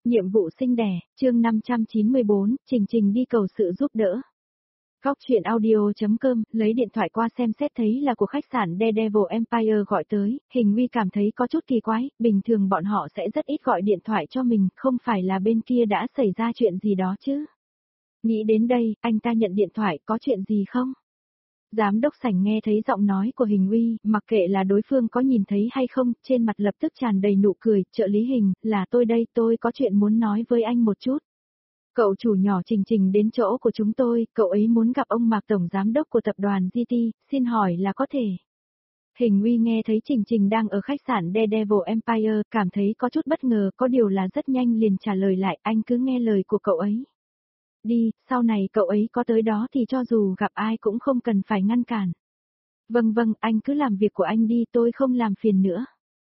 Nhiệm vụ sinh đẻ, chương 594, Trình Trình đi cầu sự giúp đỡ. Góc chuyện audio.com, lấy điện thoại qua xem xét thấy là của khách sạn Daredevil Empire gọi tới, Hình Uy cảm thấy có chút kỳ quái, bình thường bọn họ sẽ rất ít gọi điện thoại cho mình, không phải là bên kia đã xảy ra chuyện gì đó chứ. Nghĩ đến đây, anh ta nhận điện thoại, có chuyện gì không? Giám đốc sảnh nghe thấy giọng nói của Hình Uy, mặc kệ là đối phương có nhìn thấy hay không, trên mặt lập tức tràn đầy nụ cười, trợ lý Hình, là tôi đây, tôi có chuyện muốn nói với anh một chút. Cậu chủ nhỏ Trình Trình đến chỗ của chúng tôi, cậu ấy muốn gặp ông Mạc Tổng Giám đốc của tập đoàn GT, xin hỏi là có thể. Hình Uy nghe thấy Trình Trình đang ở khách sạn Daredevil Empire, cảm thấy có chút bất ngờ, có điều là rất nhanh liền trả lời lại, anh cứ nghe lời của cậu ấy. Đi, sau này cậu ấy có tới đó thì cho dù gặp ai cũng không cần phải ngăn cản. Vâng vâng, anh cứ làm việc của anh đi, tôi không làm phiền nữa.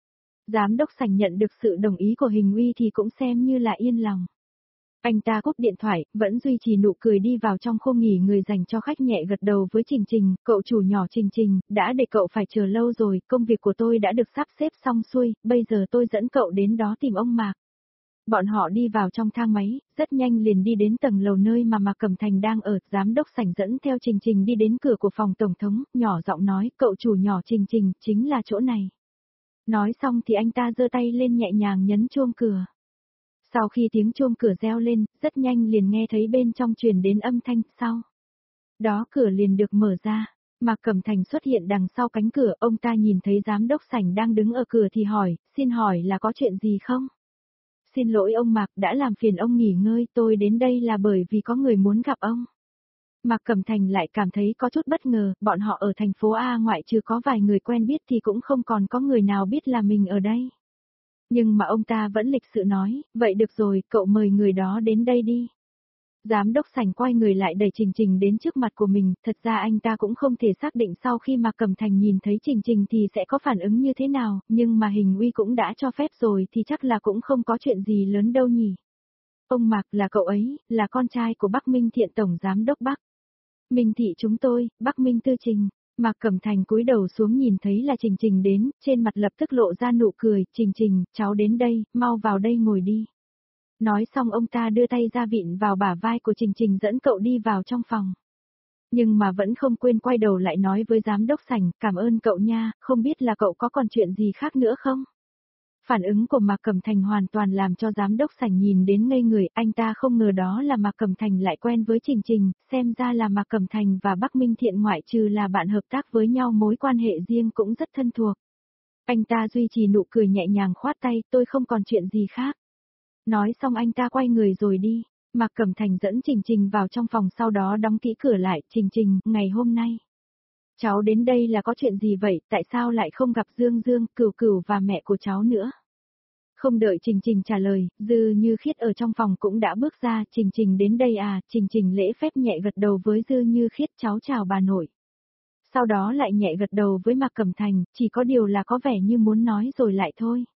Giám đốc sảnh nhận được sự đồng ý của Hình Uy thì cũng xem như là yên lòng. Anh ta cúp điện thoại, vẫn duy trì nụ cười đi vào trong khu nghỉ người dành cho khách, nhẹ gật đầu với Trình Trình, cậu chủ nhỏ Trình Trình, đã để cậu phải chờ lâu rồi, công việc của tôi đã được sắp xếp xong xuôi, bây giờ tôi dẫn cậu đến đó tìm ông Mạc. Bọn họ đi vào trong thang máy, rất nhanh liền đi đến tầng lầu nơi mà Mạc Cẩm Thành đang ở, giám đốc sảnh dẫn theo Trình Trình đi đến cửa của phòng tổng thống, nhỏ giọng nói, cậu chủ nhỏ Trình Trình, chính là chỗ này. Nói xong thì anh ta giơ tay lên nhẹ nhàng nhấn chuông cửa. Sau khi tiếng chuông cửa reo lên, rất nhanh liền nghe thấy bên trong truyền đến âm thanh, sau đó cửa liền được mở ra. Mạc Cẩm Thành xuất hiện đằng sau cánh cửa, ông ta nhìn thấy giám đốc sảnh đang đứng ở cửa thì hỏi, xin hỏi là có chuyện gì không? Xin lỗi ông Mạc, đã làm phiền ông nghỉ ngơi, tôi đến đây là bởi vì có người muốn gặp ông. Mạc Cẩm Thành lại cảm thấy có chút bất ngờ, bọn họ ở thành phố A ngoại trừ có vài người quen biết thì cũng không còn có người nào biết là mình ở đây. Nhưng mà ông ta vẫn lịch sự nói, vậy được rồi, cậu mời người đó đến đây đi. Giám đốc sảnh quay người lại đẩy Trình Trình đến trước mặt của mình, thật ra anh ta cũng không thể xác định sau khi Mạc Cẩm Thành nhìn thấy Trình Trình thì sẽ có phản ứng như thế nào, nhưng mà Hình Uy cũng đã cho phép rồi thì chắc là cũng không có chuyện gì lớn đâu nhỉ. Ông Mạc là cậu ấy, là con trai của Bắc Minh Thiện Tổng Giám đốc Bắc Minh Thị chúng tôi, Bắc Minh Tư Trình. Mạc Cẩm Thành cúi đầu xuống nhìn thấy là Trình Trình đến, trên mặt lập tức lộ ra nụ cười, Trình Trình, cháu đến đây, mau vào đây ngồi đi. Nói xong ông ta đưa tay ra vịn vào bả vai của Trình Trình dẫn cậu đi vào trong phòng. Nhưng mà vẫn không quên quay đầu lại nói với giám đốc sảnh, cảm ơn cậu nha, không biết là cậu có còn chuyện gì khác nữa không? Phản ứng của Mạc Cẩm Thành hoàn toàn làm cho giám đốc sảnh nhìn đến ngây người, anh ta không ngờ đó là Mạc Cẩm Thành lại quen với Trình Trình, xem ra là Mạc Cẩm Thành và Bắc Minh Thiện ngoại trừ là bạn hợp tác với nhau mối quan hệ riêng cũng rất thân thuộc. Anh ta duy trì nụ cười nhẹ nhàng khoát tay, tôi không còn chuyện gì khác. Nói xong anh ta quay người rồi đi, Mạc Cẩm Thành dẫn Trình Trình vào trong phòng sau đó đóng kỹ cửa lại, Trình Trình, ngày hôm nay. Cháu đến đây là có chuyện gì vậy, tại sao lại không gặp Dương Dương, Cửu Cửu và mẹ của cháu nữa? Không đợi Trình Trình trả lời, Dư Như Khiết ở trong phòng cũng đã bước ra, Trình Trình đến đây à, Trình Trình lễ phép nhẹ gật đầu với Dư Như Khiết, cháu chào bà nội. Sau đó lại nhẹ gật đầu với Mạc Cẩm Thành, chỉ có điều là có vẻ như muốn nói rồi lại thôi.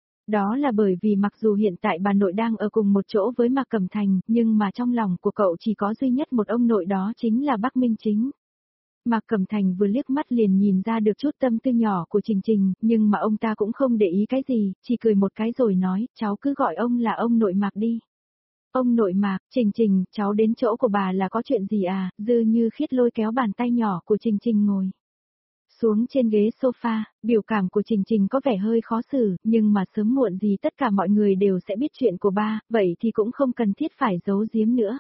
Đó là bởi vì mặc dù hiện tại bà nội đang ở cùng một chỗ với Mạc Cẩm Thành, nhưng mà trong lòng của cậu chỉ có duy nhất một ông nội, đó chính là Bắc Minh Chính. Mạc Cẩm Thành vừa liếc mắt liền nhìn ra được chút tâm tư nhỏ của Trình Trình, nhưng mà ông ta cũng không để ý cái gì, chỉ cười một cái rồi nói, cháu cứ gọi ông là ông nội Mạc đi. Ông nội Mạc, Trình Trình, cháu đến chỗ của bà là có chuyện gì à? Dư Như Khiết lôi kéo bàn tay nhỏ của Trình Trình ngồi xuống trên ghế sofa, biểu cảm của Trình Trình có vẻ hơi khó xử, nhưng mà sớm muộn gì tất cả mọi người đều sẽ biết chuyện của ba, vậy thì cũng không cần thiết phải giấu giếm nữa.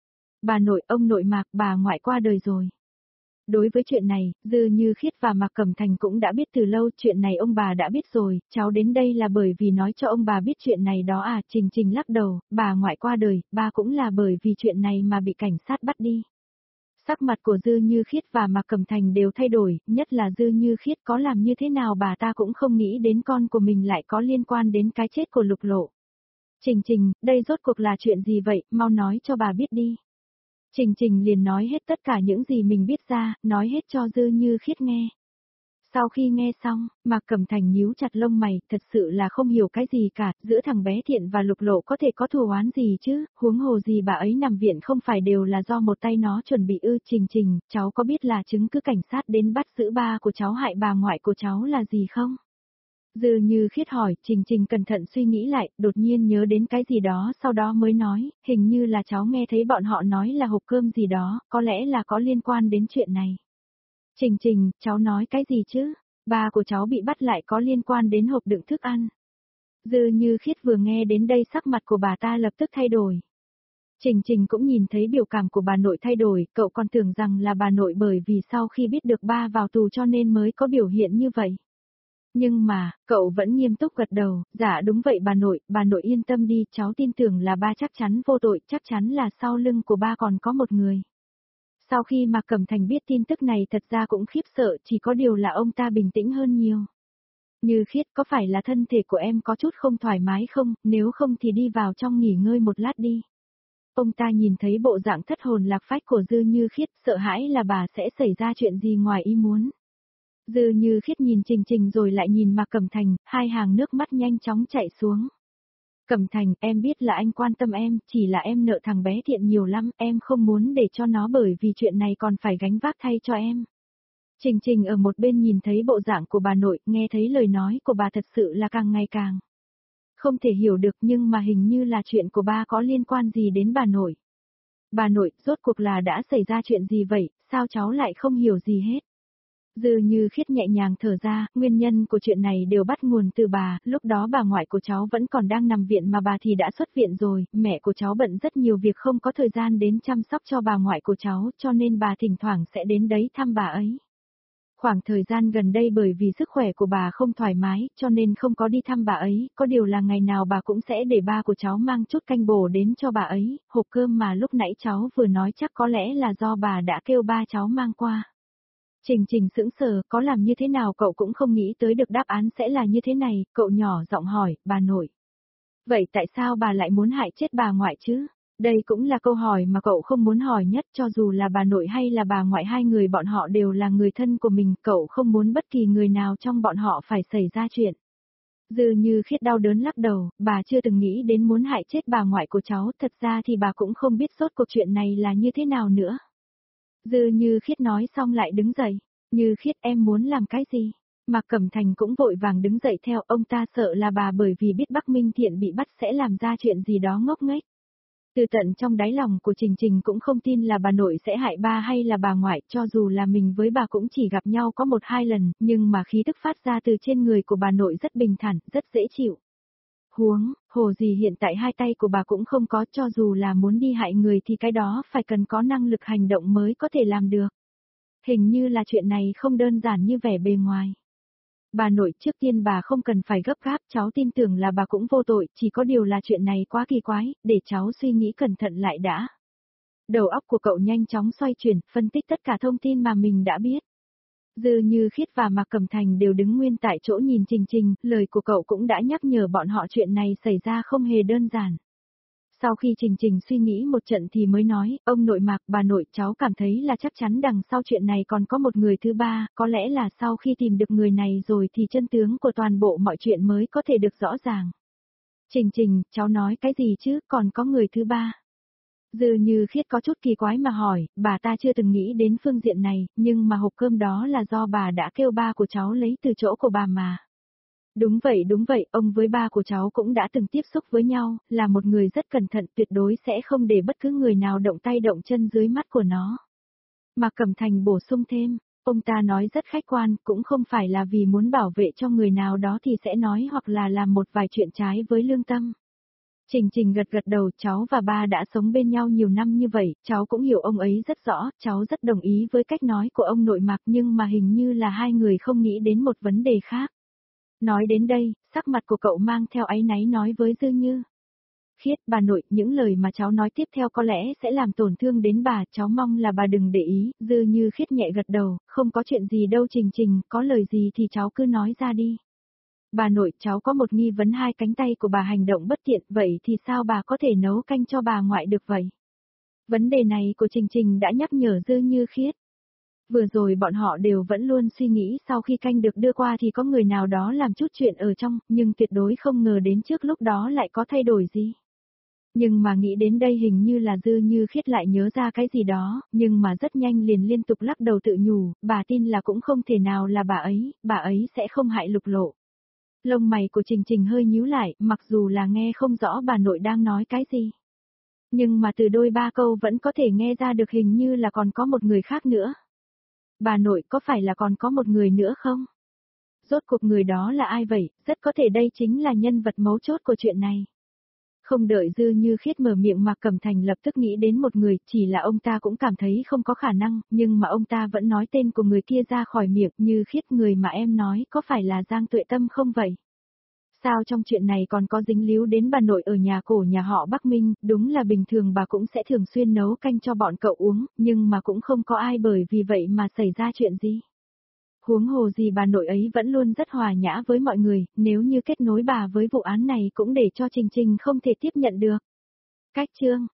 Bà nội, ông nội Mạc, bà ngoại qua đời rồi. Đối với chuyện này, Dư Như Khiết và Mạc Cẩm Thành cũng đã biết từ lâu, chuyện này ông bà đã biết rồi, cháu đến đây là bởi vì nói cho ông bà biết chuyện này đó à, Trình Trình lắc đầu, bà ngoại qua đời, ba cũng là bởi vì chuyện này mà bị cảnh sát bắt đi. Sắc mặt của Dư Như Khiết và Mạc Cẩm Thành đều thay đổi, nhất là Dư Như Khiết có làm như thế nào bà ta cũng không nghĩ đến con của mình lại có liên quan đến cái chết của Lục Lộ. Trình Trình, đây rốt cuộc là chuyện gì vậy, mau nói cho bà biết đi. Trình Trình liền nói hết tất cả những gì mình biết ra, nói hết cho Dư Như Khiết nghe. Sau khi nghe xong, Mạc Cẩm Thành nhíu chặt lông mày, thật sự là không hiểu cái gì cả, giữa thằng bé Thiện và Lục Lộ có thể có thù oán gì chứ, huống hồ gì bà ấy nằm viện không phải đều là do một tay nó chuẩn bị ư. Trình Trình, cháu có biết là chứng cứ cảnh sát đến bắt giữ ba của cháu hại bà ngoại của cháu là gì không? Dư Như Khiết hỏi, Trình Trình cẩn thận suy nghĩ lại, đột nhiên nhớ đến cái gì đó sau đó mới nói, hình như là cháu nghe thấy bọn họ nói là hộp cơm gì đó, có lẽ là có liên quan đến chuyện này. Trình Trình, cháu nói cái gì chứ? Ba của cháu bị bắt lại có liên quan đến hộp đựng thức ăn. Dư Như Khiết vừa nghe đến đây sắc mặt của bà ta lập tức thay đổi. Trình Trình cũng nhìn thấy biểu cảm của bà nội thay đổi, cậu còn tưởng rằng là bà nội bởi vì sau khi biết được ba vào tù cho nên mới có biểu hiện như vậy. Nhưng mà, cậu vẫn nghiêm túc gật đầu, dạ đúng vậy bà nội yên tâm đi, cháu tin tưởng là ba chắc chắn vô tội, chắc chắn là sau lưng của ba còn có một người. Sau khi mà Cẩm Thành biết tin tức này thật ra cũng khiếp sợ, chỉ có điều là ông ta bình tĩnh hơn nhiều. Như Khiết, có phải là thân thể của em có chút không thoải mái không, nếu không thì đi vào trong nghỉ ngơi một lát đi. Ông ta nhìn thấy bộ dạng thất hồn lạc phách của Dư Như Khiết, sợ hãi là bà sẽ xảy ra chuyện gì ngoài ý muốn. Dư Như Khiết nhìn Trình Trình rồi lại nhìn Mạc Cẩm Thành, hai hàng nước mắt nhanh chóng chảy xuống. Cẩm Thành, em biết là anh quan tâm em, chỉ là em nợ thằng bé Thiện nhiều lắm, em không muốn để cho nó bởi vì chuyện này còn phải gánh vác thay cho em. Trình Trình ở một bên nhìn thấy bộ dạng của bà nội, nghe thấy lời nói của bà thật sự là càng ngày càng không thể hiểu được, nhưng mà hình như là chuyện của ba có liên quan gì đến bà nội. Bà nội, rốt cuộc là đã xảy ra chuyện gì vậy, sao cháu lại không hiểu gì hết? Dư Như Khiết nhẹ nhàng thở ra, nguyên nhân của chuyện này đều bắt nguồn từ bà, lúc đó bà ngoại của cháu vẫn còn đang nằm viện mà bà thì đã xuất viện rồi, mẹ của cháu bận rất nhiều việc không có thời gian đến chăm sóc cho bà ngoại của cháu, cho nên bà thỉnh thoảng sẽ đến đấy thăm bà ấy. Khoảng thời gian gần đây bởi vì sức khỏe của bà không thoải mái, cho nên không có đi thăm bà ấy, có điều là ngày nào bà cũng sẽ để ba của cháu mang chút canh bổ đến cho bà ấy, hộp cơm mà lúc nãy cháu vừa nói chắc có lẽ là do bà đã kêu ba cháu mang qua. Trình Trình sững sờ, có làm như thế nào cậu cũng không nghĩ tới được đáp án sẽ là như thế này, cậu nhỏ giọng hỏi, bà nội. Vậy tại sao bà lại muốn hại chết bà ngoại chứ? Đây cũng là câu hỏi mà cậu không muốn hỏi nhất, cho dù là bà nội hay là bà ngoại, hai người bọn họ đều là người thân của mình, cậu không muốn bất kỳ người nào trong bọn họ phải xảy ra chuyện. Dư Như Khiết đau đớn lắc đầu, bà chưa từng nghĩ đến muốn hại chết bà ngoại của cháu, thật ra thì bà cũng không biết rốt cuộc chuyện này là như thế nào nữa. Dư Như Khiết nói xong lại đứng dậy. Như Khiết, em muốn làm cái gì? Mạc Cẩm Thành cũng vội vàng đứng dậy theo, ông ta sợ là bà bởi vì biết Bắc Minh Thiện bị bắt sẽ làm ra chuyện gì đó ngốc nghếch. Từ tận trong đáy lòng của Trình Trình cũng không tin là bà nội sẽ hại ba hay là bà ngoại, cho dù là mình với bà cũng chỉ gặp nhau có một hai lần, nhưng mà khí tức phát ra từ trên người của bà nội rất bình thản, rất dễ chịu. Huống, hồ gì hiện tại hai tay của bà cũng không có, cho dù là muốn đi hại người thì cái đó phải cần có năng lực hành động mới có thể làm được. Hình như là chuyện này không đơn giản như vẻ bề ngoài. Bà nội, trước tiên bà không cần phải gấp gáp, cháu tin tưởng là bà cũng vô tội, chỉ có điều là chuyện này quá kỳ quái, để cháu suy nghĩ cẩn thận lại đã. Đầu óc của cậu nhanh chóng xoay chuyển, phân tích tất cả thông tin mà mình đã biết. Dư Như Khiết và Mạc Cẩm Thành đều đứng nguyên tại chỗ nhìn Trình Trình, lời của cậu cũng đã nhắc nhở bọn họ chuyện này xảy ra không hề đơn giản. Sau khi Trình Trình suy nghĩ một trận thì mới nói, ông nội Mạc, bà nội, cháu cảm thấy là chắc chắn đằng sau chuyện này còn có một người thứ ba, có lẽ là sau khi tìm được người này rồi thì chân tướng của toàn bộ mọi chuyện mới có thể được rõ ràng. Trình Trình, cháu nói cái gì chứ, còn có người thứ ba? Dư Như Khiết có chút kỳ quái mà hỏi, bà ta chưa từng nghĩ đến phương diện này, nhưng mà hộp cơm đó là do bà đã kêu ba của cháu lấy từ chỗ của bà mà. Đúng vậy, ông với ba của cháu cũng đã từng tiếp xúc với nhau, là một người rất cẩn thận, tuyệt đối sẽ không để bất cứ người nào động tay động chân dưới mắt của nó. Mạc Cẩm Thành bổ sung thêm, ông ta nói rất khách quan, cũng không phải là vì muốn bảo vệ cho người nào đó thì sẽ nói hoặc là làm một vài chuyện trái với lương tâm. Trình Trình gật gật đầu, cháu và ba đã sống bên nhau nhiều năm như vậy, cháu cũng hiểu ông ấy rất rõ, cháu rất đồng ý với cách nói của ông nội Mạc, nhưng mà hình như là hai người không nghĩ đến một vấn đề khác. Nói đến đây, sắc mặt của cậu mang theo áy náy nói với Dư Như Khiết, bà nội, những lời mà cháu nói tiếp theo có lẽ sẽ làm tổn thương đến bà, cháu mong là bà đừng để ý. Dư Như Khiết nhẹ gật đầu, không có chuyện gì đâu Trình Trình, có lời gì thì cháu cứ nói ra đi. Bà nội, cháu có một nghi vấn, hai cánh tay của bà hành động bất tiện, vậy thì sao bà có thể nấu canh cho bà ngoại được vậy? Vấn đề này của Trình Trình đã nhắc nhở Dư Như Khiết. Vừa rồi bọn họ đều vẫn luôn suy nghĩ sau khi canh được đưa qua thì có người nào đó làm chút chuyện ở trong, nhưng tuyệt đối không ngờ đến trước lúc đó lại có thay đổi gì. Nhưng mà nghĩ đến đây hình như là Dư Như Khiết lại nhớ ra cái gì đó, nhưng mà rất nhanh liền liên tục lắc đầu tự nhủ, bà tin là cũng không thể nào là bà ấy sẽ không hại Lục Lộ. Lông mày của Trình Trình hơi nhíu lại, mặc dù là nghe không rõ bà nội đang nói cái gì. Nhưng mà từ đôi ba câu vẫn có thể nghe ra được hình như là còn có một người khác nữa. Bà nội có phải là còn có một người nữa không? Rốt cuộc người đó là ai vậy, rất có thể đây chính là nhân vật mấu chốt của chuyện này. Không đợi Dư Như Khiết mở miệng Mạc Cẩm Thành lập tức nghĩ đến một người, chỉ là ông ta cũng cảm thấy không có khả năng, nhưng mà ông ta vẫn nói tên của người kia ra khỏi miệng. Như Khiết, người mà em nói có phải là Giang Tuệ Tâm không vậy? Sao trong chuyện này còn có dính líu đến bà nội ở nhà cổ nhà họ Bắc Minh, đúng là bình thường bà cũng sẽ thường xuyên nấu canh cho bọn cậu uống, nhưng mà cũng không có ai bởi vì vậy mà xảy ra chuyện gì. Huống hồ gì bà nội ấy vẫn luôn rất hòa nhã với mọi người, nếu như kết nối bà với vụ án này cũng để cho Trình Trình không thể tiếp nhận được. Cách chương